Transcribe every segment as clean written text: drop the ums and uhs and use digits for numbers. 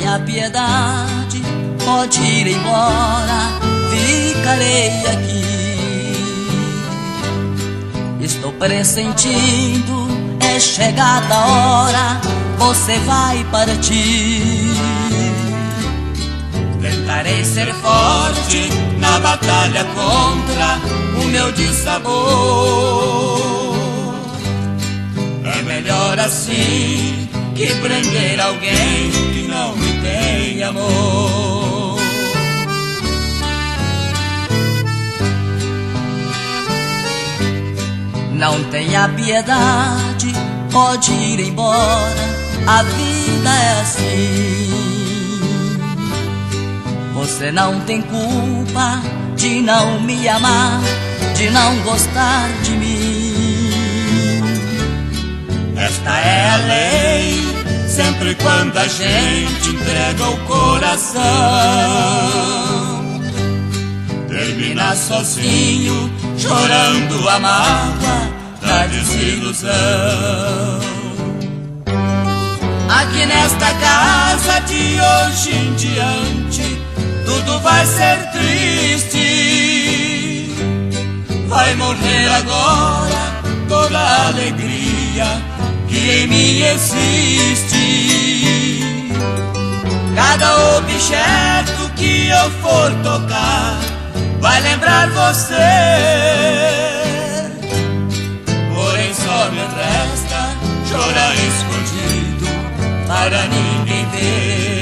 tenha piedade, pode ir embora, ficarei aqui. Estou pressentindo, é chegada a hora, você vai partir. Tentarei ser forte na batalha contra o meu dissabor. É melhor assim que prender alguém que não me tem amor. Não tenha piedade, pode ir embora, a vida é assim. Você não tem culpa de não me amar, de não gostar de mim. Esta é a lei, sempre quando a gente entrega o coração. Termina sozinho, chorando a mágoa da desilusão. Aqui nesta casa de hoje em diante, tudo vai ser triste. Vai morrer agora toda a alegria que em mim existe. Cada objeto que eu for tocar vai lembrar você. Porém só me resta chorar escondido para ninguém ver.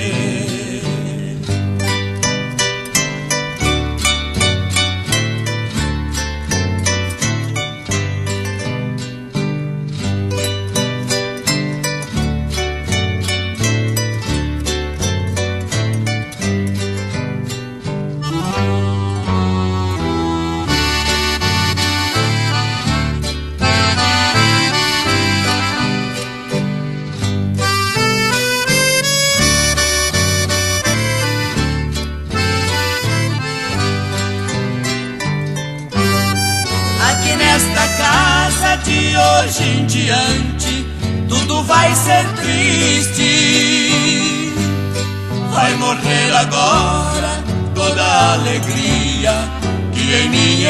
Aqui nesta casa de hoje em diante, tudo vai ser triste. Vai morrer agora toda a alegria que em mim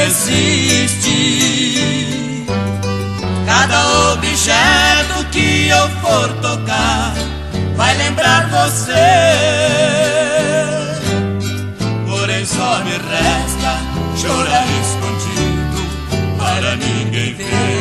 existe. Cada objeto que eu for tocar vai lembrar você. Porém só me resta chorar escondido para ninguém ver.